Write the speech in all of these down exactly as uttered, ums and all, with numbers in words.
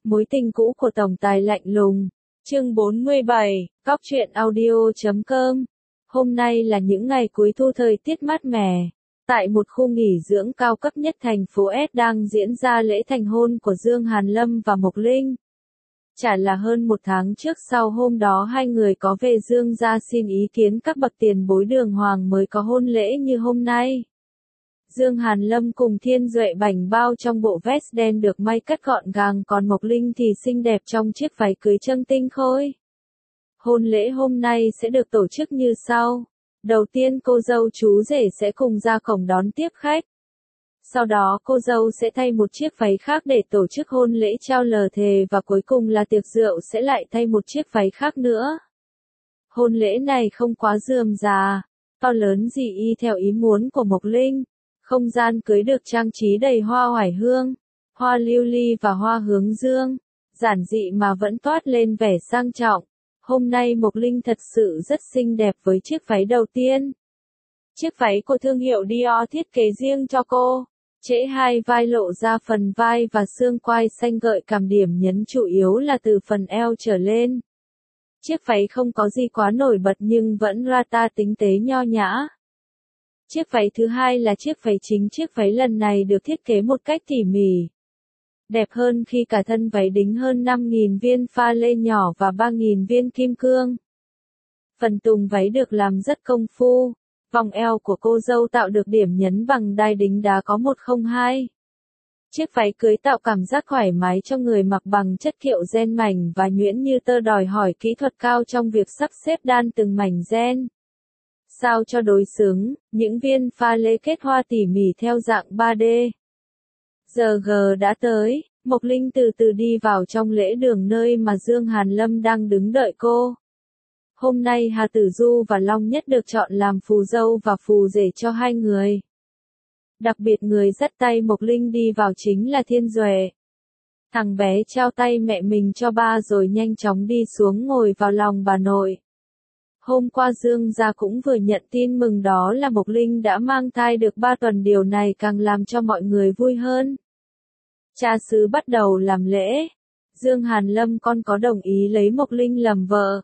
Mối tình cũ của tổng tài lạnh lùng. Chương bốn mươi bảy, Góc truyện audio chấm com. Hôm nay là những ngày cuối thu, thời tiết mát mẻ. Tại một khu nghỉ dưỡng cao cấp nhất thành phố S đang diễn ra lễ thành hôn của Dương Hàn Lâm và Mộc Linh. Chả là hơn một tháng trước sau hôm đó hai người có về Dương gia xin ý kiến các bậc tiền bối đường hoàng mới có hôn lễ như hôm nay. Dương Hàn Lâm cùng Thiên Duệ bảnh bao trong bộ vest đen được may cắt gọn gàng, còn Mộc Linh thì xinh đẹp trong chiếc váy cưới trâm tinh khôi. Hôn lễ hôm nay sẽ được tổ chức như sau. Đầu tiên cô dâu chú rể sẽ cùng ra cổng đón tiếp khách. Sau đó cô dâu sẽ thay một chiếc váy khác để tổ chức hôn lễ trao lời thề, và cuối cùng là tiệc rượu sẽ lại thay một chiếc váy khác nữa. Hôn lễ này không quá rườm rà, to lớn gì y theo ý muốn của Mộc Linh. Không gian cưới được trang trí đầy hoa oải hương, hoa lưu ly và hoa hướng dương, giản dị mà vẫn toát lên vẻ sang trọng. Hôm nay Mộc Linh thật sự rất xinh đẹp với chiếc váy đầu tiên. Chiếc váy của thương hiệu Dior thiết kế riêng cho cô, trễ hai vai lộ ra phần vai và xương quai xanh, gợi cảm, điểm nhấn chủ yếu là từ phần eo trở lên. Chiếc váy không có gì quá nổi bật nhưng vẫn rata tinh tế nho nhã. Chiếc váy thứ hai là chiếc váy chính. Chiếc váy lần này được thiết kế một cách tỉ mỉ, đẹp hơn khi cả thân váy đính hơn năm nghìn viên pha lê nhỏ và ba nghìn viên kim cương. Phần tùng váy được làm rất công phu, vòng eo của cô dâu tạo được điểm nhấn bằng đai đính đá có một không hai. Chiếc váy cưới tạo cảm giác thoải mái cho người mặc bằng chất liệu ren mảnh và nhuyễn như tơ, đòi hỏi kỹ thuật cao trong việc sắp xếp đan từng mảnh ren. Sao cho đối xứng, những viên pha lê kết hoa tỉ mỉ theo dạng ba D. Giờ G đã tới, Mộc Linh từ từ đi vào trong lễ đường nơi mà Dương Hàn Lâm đang đứng đợi cô. Hôm nay Hà Tử Du và Long Nhất được chọn làm phù dâu và phù rể cho hai người. Đặc biệt người dắt tay Mộc Linh đi vào chính là Thiên Duệ. Thằng bé trao tay mẹ mình cho ba rồi nhanh chóng đi xuống ngồi vào lòng bà nội. Hôm qua Dương gia cũng vừa nhận tin mừng, đó là Mộc Linh đã mang thai được ba tuần, điều này càng làm cho mọi người vui hơn. Cha xứ bắt đầu làm lễ. Dương Hàn Lâm con có đồng ý lấy Mộc Linh làm vợ.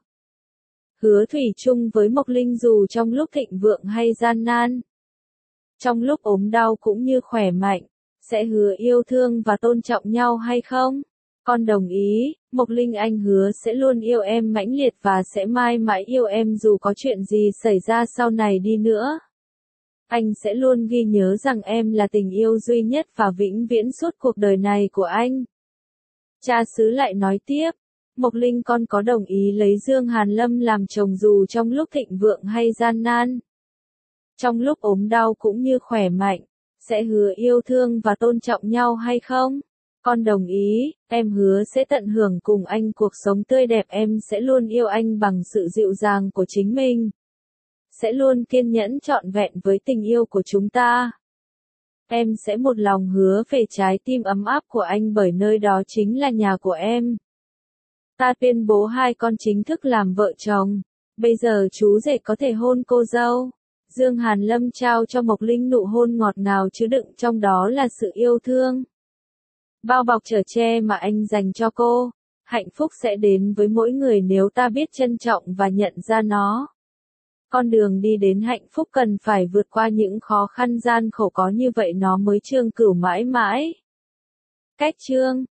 Hứa thủy chung với Mộc Linh dù trong lúc thịnh vượng hay gian nan, trong lúc ốm đau cũng như khỏe mạnh, sẽ hứa yêu thương và tôn trọng nhau hay không? Con đồng ý, Mộc Linh, anh hứa sẽ luôn yêu em mãnh liệt và sẽ mãi mãi yêu em dù có chuyện gì xảy ra sau này đi nữa. Anh sẽ luôn ghi nhớ rằng em là tình yêu duy nhất và vĩnh viễn suốt cuộc đời này của anh. Cha xứ lại nói tiếp, Mộc Linh con có đồng ý lấy Dương Hàn Lâm làm chồng dù trong lúc thịnh vượng hay gian nan, trong lúc ốm đau cũng như khỏe mạnh, sẽ hứa yêu thương và tôn trọng nhau hay không? Con đồng ý, em hứa sẽ tận hưởng cùng anh cuộc sống tươi đẹp, em sẽ luôn yêu anh bằng sự dịu dàng của chính mình. Sẽ luôn kiên nhẫn trọn vẹn với tình yêu của chúng ta. Em sẽ một lòng hứa về trái tim ấm áp của anh, bởi nơi đó chính là nhà của em. Ta tuyên bố hai con chính thức làm vợ chồng. Bây giờ chú rể có thể hôn cô dâu. Dương Hàn Lâm trao cho Mộc Linh nụ hôn ngọt ngào chứa đựng trong đó là sự yêu thương, bao bọc chở che mà anh dành cho cô. Hạnh phúc sẽ đến với mỗi người nếu ta biết trân trọng và nhận ra nó. Con đường đi đến hạnh phúc cần phải vượt qua những khó khăn gian khổ, có như vậy nó mới trường cửu mãi mãi. Cách chương